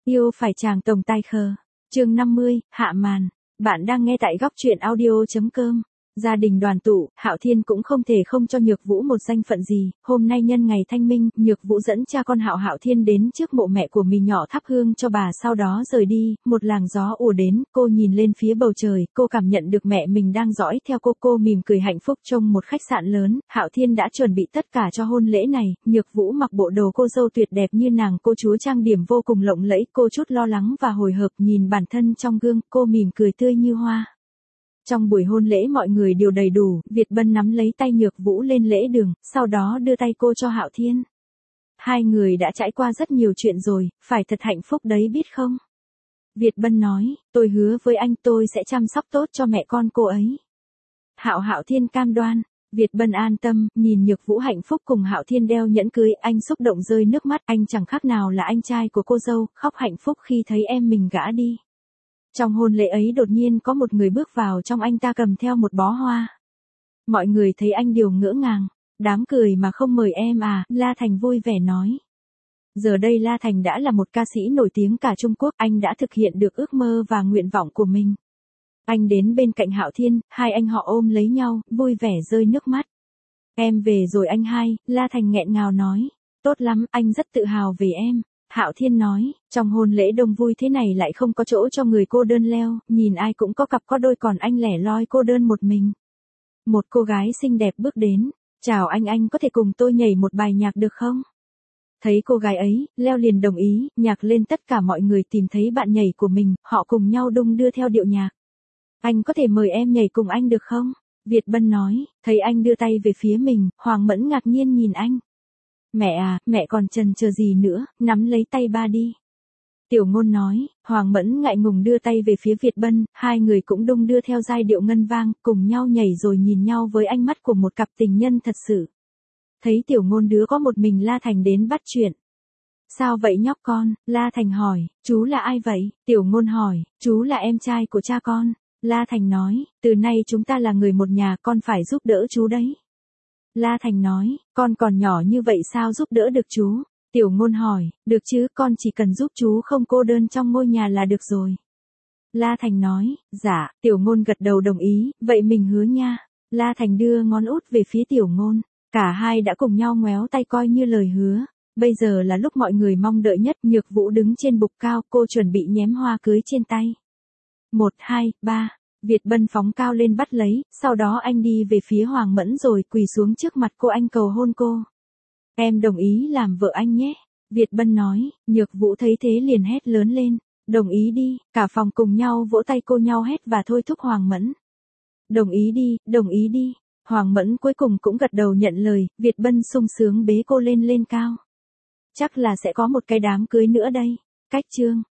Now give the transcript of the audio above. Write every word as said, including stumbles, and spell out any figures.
Yêu phải chàng tổng tài khờ. Chương năm mươi, hạ màn. Bạn đang nghe tại góc truyện audio chấm com. Gia đình đoàn tụ, Hạo Thiên cũng không thể không cho Nhược Vũ một danh phận gì. Hôm nay nhân ngày Thanh Minh, Nhược Vũ dẫn cha con Hạo Hạo Thiên đến trước mộ mẹ của mình nhỏ thắp hương cho bà, sau đó rời đi. Một làn gió ùa đến, cô nhìn lên phía bầu trời, cô cảm nhận được mẹ mình đang dõi theo cô. Cô mỉm cười hạnh phúc. Trong một khách sạn lớn, Hạo Thiên đã chuẩn bị tất cả cho hôn lễ này. Nhược Vũ mặc bộ đồ cô dâu tuyệt đẹp như nàng cô chúa, trang điểm vô cùng lộng lẫy. Cô chút lo lắng và hồi hộp nhìn bản thân trong gương, cô mỉm cười tươi như hoa. Trong buổi hôn lễ mọi người đều đầy đủ, Việt Bân nắm lấy tay Nhược Vũ lên lễ đường, sau đó đưa tay cô cho Hạo Thiên. Hai người đã trải qua rất nhiều chuyện rồi, phải thật hạnh phúc đấy biết không? Việt Bân nói, tôi hứa với anh tôi sẽ chăm sóc tốt cho mẹ con cô ấy. Hạo Hạo Thiên cam đoan. Việt Bân an tâm, nhìn Nhược Vũ hạnh phúc cùng Hạo Thiên đeo nhẫn cưới, anh xúc động rơi nước mắt. Anh chẳng khác nào là anh trai của cô dâu, khóc hạnh phúc khi thấy em mình gả đi. Trong hôn lễ ấy đột nhiên có một người bước vào trong, anh ta cầm theo một bó hoa. Mọi người thấy anh đều ngỡ ngàng. Đám cười mà không mời em à, La Thành vui vẻ nói. Giờ đây La Thành đã là một ca sĩ nổi tiếng cả Trung Quốc, anh đã thực hiện được ước mơ và nguyện vọng của mình. Anh đến bên cạnh Hạo Thiên, hai anh họ ôm lấy nhau, vui vẻ rơi nước mắt. Em về rồi anh hai, La Thành nghẹn ngào nói. Tốt lắm, anh rất tự hào về em. Hạo Thiên nói, trong hôn lễ đông vui thế này lại không có chỗ cho người cô đơn leo, nhìn ai cũng có cặp có đôi còn anh lẻ loi cô đơn một mình. Một cô gái xinh đẹp bước đến, chào anh, anh có thể cùng tôi nhảy một bài nhạc được không? Thấy cô gái ấy, Leo liền đồng ý, nhạc lên. Tất cả mọi người tìm thấy bạn nhảy của mình, họ cùng nhau đung đưa theo điệu nhạc. Anh có thể mời em nhảy cùng anh được không? Việt Bân nói, thấy anh đưa tay về phía mình, Hoàng Mẫn ngạc nhiên nhìn anh. Mẹ à, mẹ còn chần chờ gì nữa, nắm lấy tay ba đi. Tiểu Ngôn nói. Hoàng Mẫn ngại ngùng đưa tay về phía Việt Bân, hai người cũng đung đưa theo giai điệu ngân vang, cùng nhau nhảy rồi nhìn nhau với ánh mắt của một cặp tình nhân thật sự. Thấy Tiểu Ngôn đứa có một mình, La Thành đến bắt chuyện. Sao vậy nhóc con? La Thành hỏi. Chú là ai vậy? Tiểu Ngôn hỏi. Chú là em trai của cha con. La Thành nói, từ nay chúng ta là người một nhà, con phải giúp đỡ chú đấy. La Thành nói, con còn nhỏ như vậy sao giúp đỡ được chú? Tiểu Ngôn hỏi, được chứ, con chỉ cần giúp chú không cô đơn trong ngôi nhà là được rồi. La Thành nói, dạ. Tiểu Ngôn gật đầu đồng ý, vậy mình hứa nha. La Thành đưa ngón út về phía Tiểu Ngôn, cả hai đã cùng nhau ngoéo tay coi như lời hứa. Bây giờ là lúc mọi người mong đợi nhất, Nhược Vũ đứng trên bục cao, cô chuẩn bị nhém hoa cưới trên tay. Một, hai, ba. Việt Bân phóng cao lên bắt lấy, sau đó anh đi về phía Hoàng Mẫn rồi quỳ xuống trước mặt cô, anh cầu hôn cô. Em đồng ý làm vợ anh nhé. Việt Bân nói. Nhược Vũ thấy thế liền hét lớn lên. Đồng ý đi, cả phòng cùng nhau vỗ tay cô nhau hét và thôi thúc Hoàng Mẫn. Đồng ý đi, đồng ý đi. Hoàng Mẫn cuối cùng cũng gật đầu nhận lời, Việt Bân sung sướng bế cô lên lên cao. Chắc là sẽ có một cái đám cưới nữa đây. Cách chương.